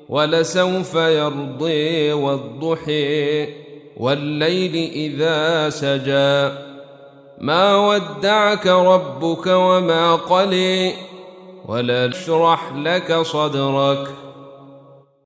ولسوف يرضي والضحى والليل إذا سجى ما ودعك ربك وما قلى ولنشرح لك صدرك